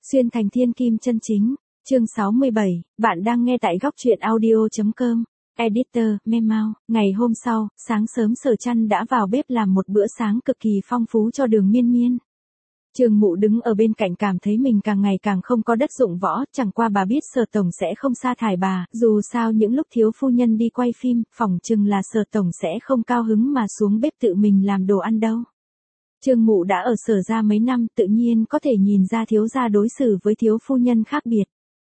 Xuyên thành thiên kim chân chính, chương 67, bạn đang nghe tại góc truyện audio.com. Editor, Memao, ngày hôm sau, sáng sớm Sở Chăn đã vào bếp làm một bữa sáng cực kỳ phong phú cho Đường Miên Miên. Trương Mụ đứng ở bên cạnh cảm thấy mình càng ngày càng không có đất dụng võ, chẳng qua bà biết Sở Tổng sẽ không sa thải bà, dù sao những lúc thiếu phu nhân đi quay phim, phỏng chừng là Sở Tổng sẽ không cao hứng mà xuống bếp tự mình làm đồ ăn đâu. Trương Mụ đã ở Sở gia mấy năm, tự nhiên có thể nhìn ra thiếu gia đối xử với thiếu phu nhân khác biệt.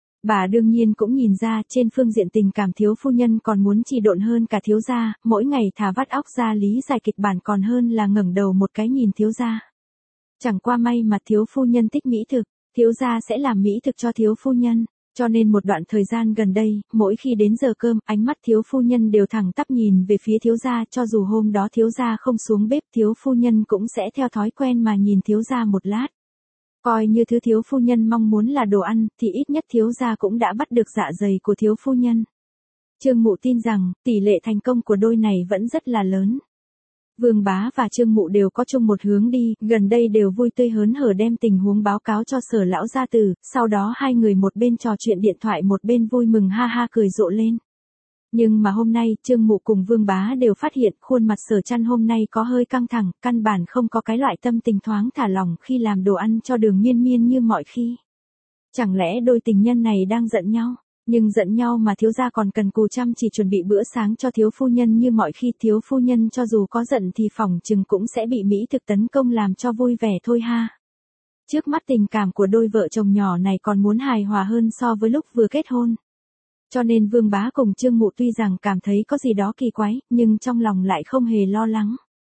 Bà đương nhiên cũng nhìn ra, trên phương diện tình cảm thiếu phu nhân còn muốn trì độn hơn cả thiếu gia, mỗi ngày thả vắt óc ra lý giải kịch bản còn hơn là ngẩng đầu một cái nhìn thiếu gia. Chẳng qua may mà thiếu phu nhân thích mỹ thực, thiếu gia sẽ làm mỹ thực cho thiếu phu nhân, cho nên một đoạn thời gian gần đây, mỗi khi đến giờ cơm, ánh mắt thiếu phu nhân đều thẳng tắp nhìn về phía thiếu gia, cho dù hôm đó thiếu gia không xuống bếp, thiếu phu nhân cũng sẽ theo thói quen mà nhìn thiếu gia một lát. Coi như thứ thiếu phu nhân mong muốn là đồ ăn, thì ít nhất thiếu gia cũng đã bắt được dạ dày của thiếu phu nhân. Trương Mụ tin rằng, tỷ lệ thành công của đôi này vẫn rất là lớn. Vương Bá và Trương Mụ đều có chung một hướng đi, gần đây đều vui tươi hớn hở đem tình huống báo cáo cho Sở lão gia tử, sau đó hai người một bên trò chuyện điện thoại một bên vui mừng ha ha cười rộ lên. Nhưng mà hôm nay, Trương Mụ cùng Vương Bá đều phát hiện khuôn mặt Sở Chăn hôm nay có hơi căng thẳng, căn bản không có cái loại tâm tình thoáng thả lỏng khi làm đồ ăn cho Đường Miên Miên như mọi khi. Chẳng lẽ đôi tình nhân này đang giận nhau? Nhưng giận nhau mà thiếu gia còn cần cù chăm chỉ chuẩn bị bữa sáng cho thiếu phu nhân như mọi khi, thiếu phu nhân cho dù có giận thì phỏng chừng cũng sẽ bị mỹ thực tấn công làm cho vui vẻ thôi ha. Trước mắt tình cảm của đôi vợ chồng nhỏ này còn muốn hài hòa hơn so với lúc vừa kết hôn. Cho nên Vương Bá cùng Trương Mụ tuy rằng cảm thấy có gì đó kỳ quái, nhưng trong lòng lại không hề lo lắng.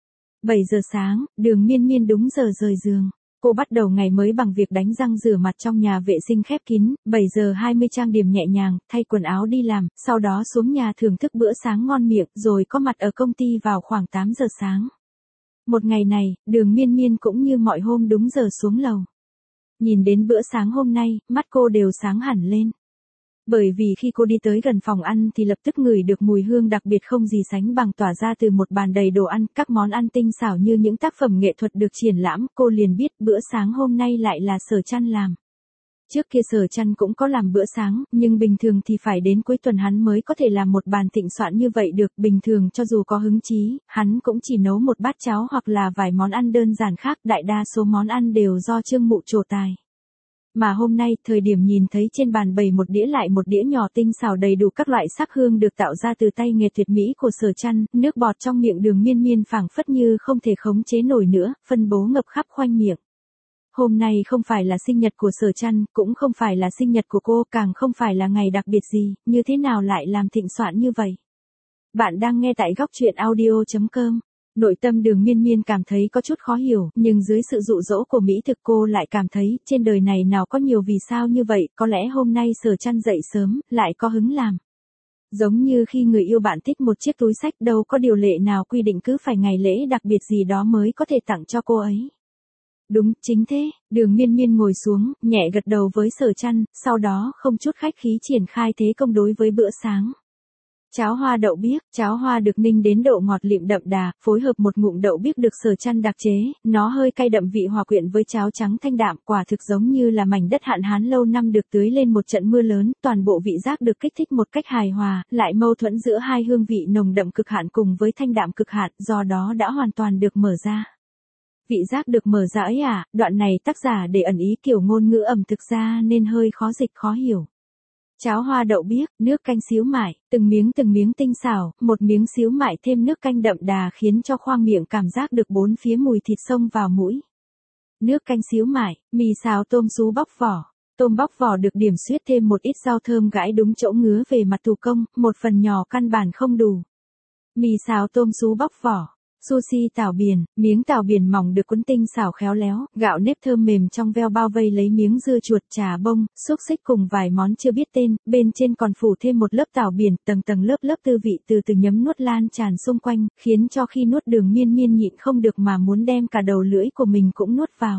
7 giờ sáng, Đường Miên Miên đúng giờ rời giường. Cô bắt đầu ngày mới bằng việc đánh răng rửa mặt trong nhà vệ sinh khép kín, 7 giờ 20 trang điểm nhẹ nhàng, thay quần áo đi làm, sau đó xuống nhà thưởng thức bữa sáng ngon miệng, rồi có mặt ở công ty vào khoảng 8 giờ sáng. Một ngày này, Đường Miên Miên cũng như mọi hôm đúng giờ xuống lầu. Nhìn đến bữa sáng hôm nay, mắt cô đều sáng hẳn lên. Bởi vì khi cô đi tới gần phòng ăn thì lập tức ngửi được mùi hương đặc biệt không gì sánh bằng tỏa ra từ một bàn đầy đồ ăn, các món ăn tinh xảo như những tác phẩm nghệ thuật được triển lãm, cô liền biết bữa sáng hôm nay lại là Sở Chăn làm. Trước kia Sở Chăn cũng có làm bữa sáng, nhưng bình thường thì phải đến cuối tuần hắn mới có thể làm một bàn thịnh soạn như vậy được, bình thường cho dù có hứng chí, hắn cũng chỉ nấu một bát cháo hoặc là vài món ăn đơn giản khác, đại đa số món ăn đều do Trương Mụ trổ tài. Mà hôm nay, thời điểm nhìn thấy trên bàn bày một đĩa lại một đĩa nhỏ tinh xảo đầy đủ các loại sắc hương được tạo ra từ tay nghề tuyệt mỹ của Sở Chăn, nước bọt trong miệng Đường Miên Miên phảng phất như không thể khống chế nổi nữa, phân bố ngập khắp khoanh miệng. Hôm nay không phải là sinh nhật của Sở Chăn, cũng không phải là sinh nhật của cô, càng không phải là ngày đặc biệt gì, như thế nào lại làm thịnh soạn như vậy? Bạn đang nghe tại góc truyện audio.com. Nội tâm Đường Miên Miên cảm thấy có chút khó hiểu, nhưng dưới sự dụ dỗ của mỹ thực cô lại cảm thấy, trên đời này nào có nhiều vì sao như vậy, có lẽ hôm nay Sở Chăn dậy sớm, lại có hứng làm. Giống như khi người yêu bạn thích một chiếc túi xách, đâu có điều lệ nào quy định cứ phải ngày lễ đặc biệt gì đó mới có thể tặng cho cô ấy. Đúng, chính thế, Đường Miên Miên ngồi xuống, nhẹ gật đầu với Sở Chăn, sau đó không chút khách khí triển khai thế công đối với bữa sáng. Cháo hoa đậu biếc, cháo hoa được ninh đến độ ngọt lịm đậm đà, phối hợp một ngụm đậu biếc được Sở Chăn đặc chế, nó hơi cay đậm vị hòa quyện với cháo trắng thanh đạm, quả thực giống như là mảnh đất hạn hán lâu năm được tưới lên một trận mưa lớn, toàn bộ vị giác được kích thích một cách hài hòa, lại mâu thuẫn giữa hai hương vị nồng đậm cực hạn cùng với thanh đạm cực hạn, do đó đã hoàn toàn được mở ra. Vị giác được mở ra ấy à, đoạn này tác giả để ẩn ý kiểu ngôn ngữ ẩm thực ra nên hơi khó dịch khó hiểu. Cháo hoa đậu biếc, nước canh xíu mại, từng miếng tinh xảo, một miếng xíu mại thêm nước canh đậm đà khiến cho khoang miệng cảm giác được bốn phía mùi thịt xông vào mũi. Nước canh xíu mại, mì xào tôm sú bóc vỏ. Tôm bóc vỏ được điểm xuyết thêm một ít rau thơm gãi đúng chỗ ngứa về mặt thủ công, một phần nhỏ căn bản không đủ. Mì xào tôm sú bóc vỏ. Sushi tảo biển, miếng tảo biển mỏng được cuốn tinh xảo khéo léo, gạo nếp thơm mềm trong veo bao vây lấy miếng dưa chuột, chả bông, xúc xích cùng vài món chưa biết tên, bên trên còn phủ thêm một lớp tảo biển, tầng tầng lớp lớp tư vị từ từ nhấm nuốt lan tràn xung quanh, khiến cho khi nuốt Đường Miên Miên nhịn không được mà muốn đem cả đầu lưỡi của mình cũng nuốt vào.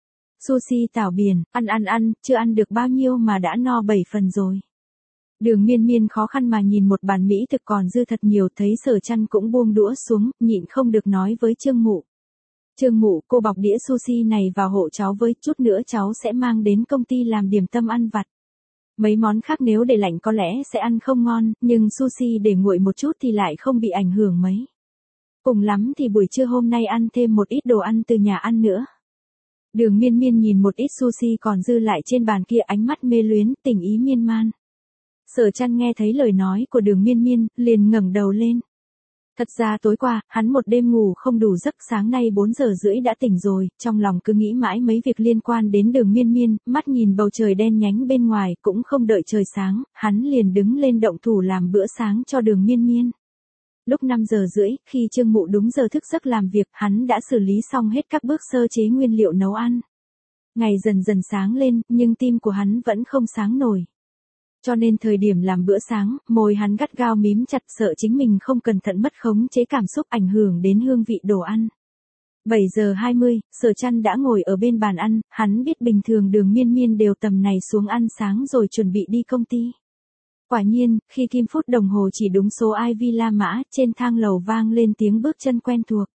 Sushi tảo biển, ăn, chưa ăn được bao nhiêu mà đã no 7 phần rồi. Đường Miên Miên khó khăn mà nhìn một bàn mỹ thực còn dư thật nhiều, thấy Sở Chăn cũng buông đũa xuống, nhịn không được nói với Trương Mụ. Trương Mụ, cô bọc đĩa sushi này vào hộ cháu với, chút nữa cháu sẽ mang đến công ty làm điểm tâm ăn vặt. Mấy món khác nếu để lạnh có lẽ sẽ ăn không ngon, nhưng sushi để nguội một chút thì lại không bị ảnh hưởng mấy. Cùng lắm thì buổi trưa hôm nay ăn thêm một ít đồ ăn từ nhà ăn nữa. Đường Miên Miên nhìn một ít sushi còn dư lại trên bàn kia, ánh mắt mê luyến, tình ý miên man. Sở Trăn nghe thấy lời nói của Đường Miên Miên, liền ngẩng đầu lên. Thật ra tối qua, hắn một đêm ngủ không đủ giấc, sáng nay 4 giờ rưỡi đã tỉnh rồi, trong lòng cứ nghĩ mãi mấy việc liên quan đến Đường Miên Miên, mắt nhìn bầu trời đen nhánh bên ngoài, cũng không đợi trời sáng, hắn liền đứng lên động thủ làm bữa sáng cho Đường Miên Miên. Lúc 5 giờ rưỡi, khi Trương Mụ đúng giờ thức giấc làm việc, hắn đã xử lý xong hết các bước sơ chế nguyên liệu nấu ăn. Ngày dần dần sáng lên, nhưng tim của hắn vẫn không sáng nổi. Cho nên thời điểm làm bữa sáng, môi hắn gắt gao mím chặt, sợ chính mình không cẩn thận mất khống chế cảm xúc, ảnh hưởng đến hương vị đồ ăn. 7 giờ 20, Sở Trăn đã ngồi ở bên bàn ăn, hắn biết bình thường Đường Miên Miên đều tầm này xuống ăn sáng rồi chuẩn bị đi công ty. Quả nhiên, khi kim phút đồng hồ chỉ đúng số Ivy La Mã, trên thang lầu vang lên tiếng bước chân quen thuộc.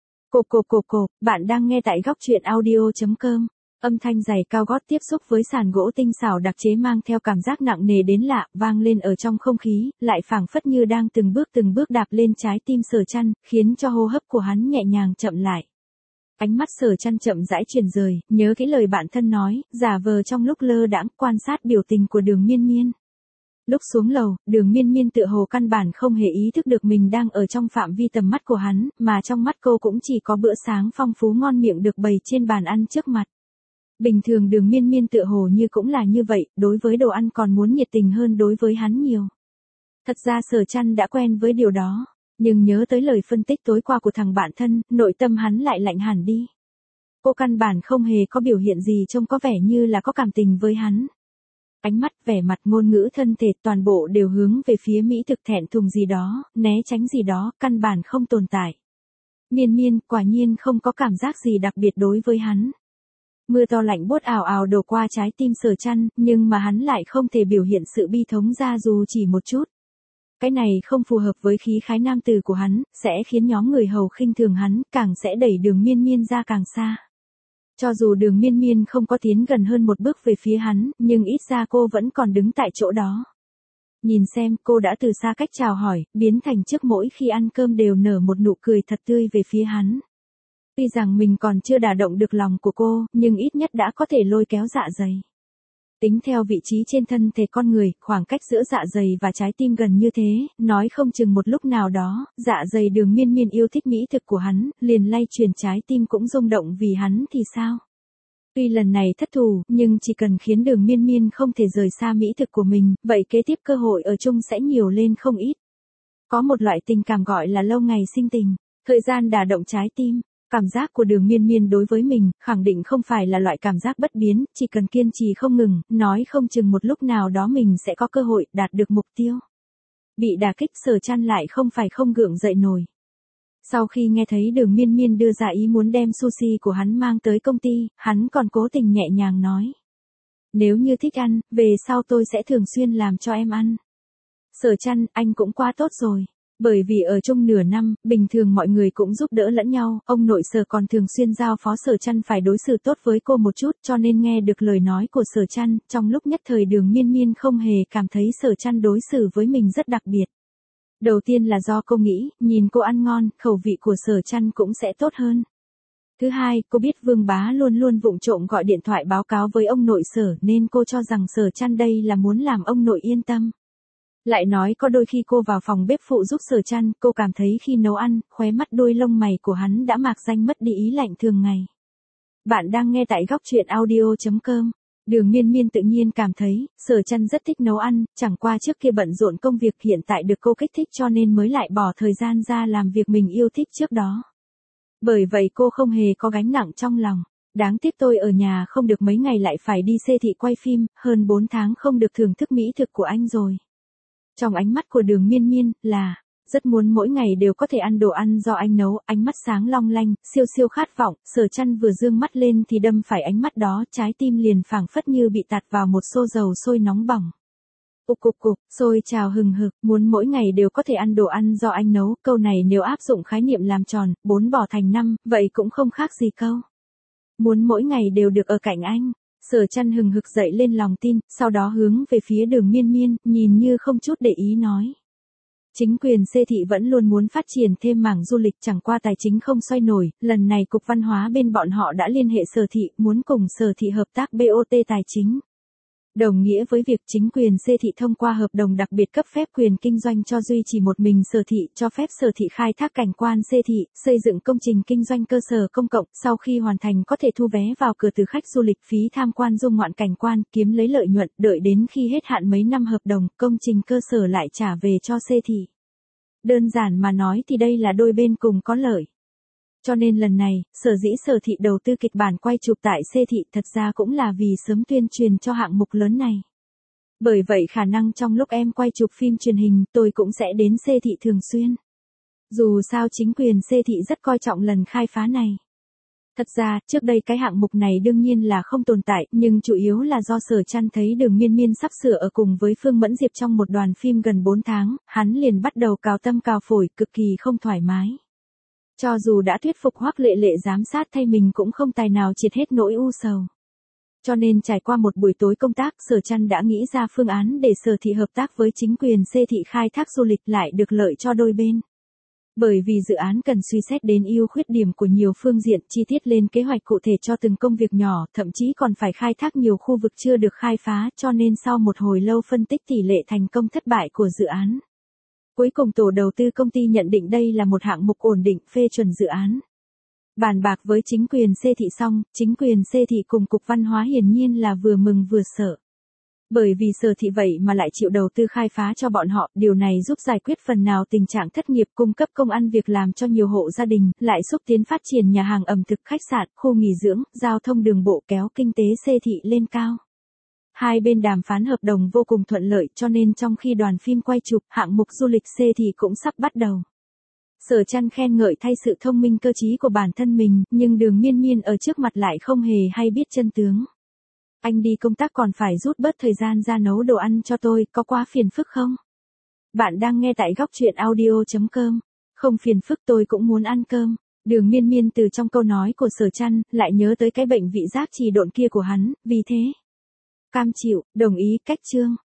Cộp, bạn đang nghe tại góc truyện audio.com. Âm thanh giày cao gót tiếp xúc với sàn gỗ tinh xảo đặc chế mang theo cảm giác nặng nề đến lạ, vang lên ở trong không khí, lại phảng phất như đang từng bước đạp lên trái tim Sở Trăn, khiến cho hô hấp của hắn nhẹ nhàng chậm lại. Ánh mắt Sở Trăn chậm rãi chuyển rời, nhớ cái lời bạn thân nói, giả vờ trong lúc lơ đãng quan sát biểu tình của Đường Miên Miên. Lúc xuống lầu, Đường Miên Miên tựa hồ căn bản không hề ý thức được mình đang ở trong phạm vi tầm mắt của hắn, mà trong mắt cô cũng chỉ có bữa sáng phong phú ngon miệng được bày trên bàn ăn trước mặt. Bình thường Đường Miên Miên tựa hồ như cũng là như vậy, đối với đồ ăn còn muốn nhiệt tình hơn đối với hắn nhiều. Thật ra Sở Trăn đã quen với điều đó, nhưng nhớ tới lời phân tích tối qua của thằng bạn thân, nội tâm hắn lại lạnh hẳn đi. Cô căn bản không hề có biểu hiện gì trông có vẻ như là có cảm tình với hắn. Ánh mắt, vẻ mặt, ngôn ngữ, thân thể toàn bộ đều hướng về phía mỹ thực, thẹn thùng gì đó, né tránh gì đó, căn bản không tồn tại. Miên Miên quả nhiên không có cảm giác gì đặc biệt đối với hắn. Mưa to lạnh buốt ào ào đổ qua trái tim Sở Trăn, nhưng mà hắn lại không thể biểu hiện sự bi thống ra dù chỉ một chút. Cái này không phù hợp với khí khái nam tử của hắn, sẽ khiến nhóm người hầu khinh thường hắn, càng sẽ đẩy Đường Miên Miên ra càng xa. Cho dù Đường Miên Miên không có tiến gần hơn một bước về phía hắn, nhưng ít ra cô vẫn còn đứng tại chỗ đó. Nhìn xem, cô đã từ xa cách chào hỏi, biến thành trước mỗi khi ăn cơm đều nở một nụ cười thật tươi về phía hắn. Tuy rằng mình còn chưa đả động được lòng của cô, nhưng ít nhất đã có thể lôi kéo dạ dày. Tính theo vị trí trên thân thể con người, khoảng cách giữa dạ dày và trái tim gần như thế, nói không chừng một lúc nào đó, dạ dày Đường Miên Miên yêu thích mỹ thực của hắn, liền lay chuyển trái tim cũng rung động vì hắn thì sao? Tuy lần này thất thủ, nhưng chỉ cần khiến Đường Miên Miên không thể rời xa mỹ thực của mình, vậy kế tiếp cơ hội ở chung sẽ nhiều lên không ít. Có một loại tình cảm gọi là lâu ngày sinh tình, thời gian đả động trái tim. Cảm giác của Đường Miên Miên đối với mình, khẳng định không phải là loại cảm giác bất biến, chỉ cần kiên trì không ngừng, nói không chừng một lúc nào đó mình sẽ có cơ hội đạt được mục tiêu. Bị đả kích, Sở Trăn lại không phải không gượng dậy nổi. Sau khi nghe thấy Đường Miên Miên đưa ra ý muốn đem sushi của hắn mang tới công ty, hắn còn cố tình nhẹ nhàng nói. Nếu như thích ăn, về sau tôi sẽ thường xuyên làm cho em ăn. Sở Trăn, anh cũng quá tốt rồi. Bởi vì ở chung nửa năm, bình thường mọi người cũng giúp đỡ lẫn nhau, ông nội Sở còn thường xuyên giao phó Sở Trăn phải đối xử tốt với cô một chút, cho nên nghe được lời nói của Sở Trăn, trong lúc nhất thời Đường Miên Miên không hề cảm thấy Sở Trăn đối xử với mình rất đặc biệt. Đầu tiên là do cô nghĩ, nhìn cô ăn ngon, khẩu vị của Sở Trăn cũng sẽ tốt hơn. Thứ hai, cô biết Vương Bá luôn luôn vụng trộm gọi điện thoại báo cáo với ông nội Sở nên cô cho rằng Sở Trăn đây là muốn làm ông nội yên tâm. Lại nói có đôi khi cô vào phòng bếp phụ giúp Sở Trăn, cô cảm thấy khi nấu ăn, khóe mắt đuôi lông mày của hắn đã mạc danh mất đi ý lạnh thường ngày. Bạn đang nghe tại góc truyện audio.com. Đường Miên Miên tự nhiên cảm thấy, Sở Trăn rất thích nấu ăn, chẳng qua trước kia bận rộn công việc hiện tại được cô kích thích cho nên mới lại bỏ thời gian ra làm việc mình yêu thích trước đó. Bởi vậy cô không hề có gánh nặng trong lòng. Đáng tiếc tôi ở nhà không được mấy ngày lại phải đi siêu thị quay phim, hơn 4 tháng không được thưởng thức mỹ thực của anh rồi. Trong ánh mắt của Đường Miên Miên, là, rất muốn mỗi ngày đều có thể ăn đồ ăn do anh nấu, ánh mắt sáng long lanh, siêu khát vọng, Sở Trăn vừa dương mắt lên thì đâm phải ánh mắt đó, trái tim liền phảng phất như bị tạt vào một xô dầu sôi nóng bỏng. Cục, sôi trào hừng hực, muốn mỗi ngày đều có thể ăn đồ ăn do anh nấu, câu này nếu áp dụng khái niệm làm tròn, 4 bỏ thành 5, vậy cũng không khác gì câu. Muốn mỗi ngày đều được ở cạnh anh. Sở Chăn hừng hực dậy lên lòng tin, sau đó hướng về phía Đường Miên Miên, nhìn như không chút để ý nói. Chính quyền Xê Thị vẫn luôn muốn phát triển thêm mảng du lịch, chẳng qua tài chính không xoay nổi, lần này Cục Văn hóa bên bọn họ đã liên hệ Sở Thị, muốn cùng Sở Thị hợp tác BOT tài chính. Đồng nghĩa với việc chính quyền Xê Thị thông qua hợp đồng đặc biệt cấp phép quyền kinh doanh cho duy trì một mình Sở Thị, cho phép Sở Thị khai thác cảnh quan Xê Thị, xây dựng công trình kinh doanh cơ sở công cộng, sau khi hoàn thành có thể thu vé vào cửa từ khách du lịch, phí tham quan du ngoạn cảnh quan, kiếm lấy lợi nhuận, đợi đến khi hết hạn mấy năm hợp đồng, công trình cơ sở lại trả về cho Xê Thị. Đơn giản mà nói thì đây là đôi bên cùng có lợi. Cho nên lần này, sở dĩ Sở Thị đầu tư kịch bản quay chụp tại Xê Thị thật ra cũng là vì sớm tuyên truyền cho hạng mục lớn này. Bởi vậy khả năng trong lúc em quay chụp phim truyền hình tôi cũng sẽ đến Xê Thị thường xuyên. Dù sao chính quyền Xê Thị rất coi trọng lần khai phá này. Thật ra, trước đây cái hạng mục này đương nhiên là không tồn tại, nhưng chủ yếu là do Sở Chăn thấy Đường Miên Miên sắp sửa ở cùng với Phương Mẫn Diệp trong một đoàn phim gần 4 tháng, hắn liền bắt đầu cào tâm cào phổi, cực kỳ không thoải mái. Cho dù đã thuyết phục Hoắc Lệ Lệ giám sát thay mình cũng không tài nào triệt hết nỗi u sầu. Cho nên trải qua một buổi tối công tác, Sở Chăn đã nghĩ ra phương án để Sở Thị hợp tác với chính quyền Xê Thị khai thác du lịch lại được lợi cho đôi bên. Bởi vì dự án cần suy xét đến ưu khuyết điểm của nhiều phương diện, chi tiết lên kế hoạch cụ thể cho từng công việc nhỏ, thậm chí còn phải khai thác nhiều khu vực chưa được khai phá, cho nên sau một hồi lâu phân tích tỷ lệ thành công thất bại của dự án. Cuối cùng tổ đầu tư công ty nhận định đây là một hạng mục ổn định, phê chuẩn dự án. Bàn bạc với chính quyền Xê Thị xong, chính quyền Xê Thị cùng Cục Văn hóa hiển nhiên là vừa mừng vừa sợ. Bởi vì Sở Thị vậy mà lại chịu đầu tư khai phá cho bọn họ, điều này giúp giải quyết phần nào tình trạng thất nghiệp, cung cấp công ăn việc làm cho nhiều hộ gia đình, lại xúc tiến phát triển nhà hàng ẩm thực, khách sạn, khu nghỉ dưỡng, giao thông đường bộ, kéo kinh tế Xê Thị lên cao. Hai bên đàm phán hợp đồng vô cùng thuận lợi, cho nên trong khi đoàn phim quay chụp, hạng mục du lịch Xê Thị cũng sắp bắt đầu. Sở Chăn khen ngợi thay sự thông minh cơ trí của bản thân mình, nhưng Đường Miên Miên ở trước mặt lại không hề hay biết chân tướng. Anh đi công tác còn phải rút bớt thời gian ra nấu đồ ăn cho tôi, có quá phiền phức không? Bạn đang nghe tại góc truyện audio.com. Không phiền phức, tôi cũng muốn ăn cơm. Đường Miên Miên từ trong câu nói của Sở Chăn, lại nhớ tới cái bệnh vị giác trì độn kia của hắn, vì thế. Cam chịu, đồng ý, cách chương.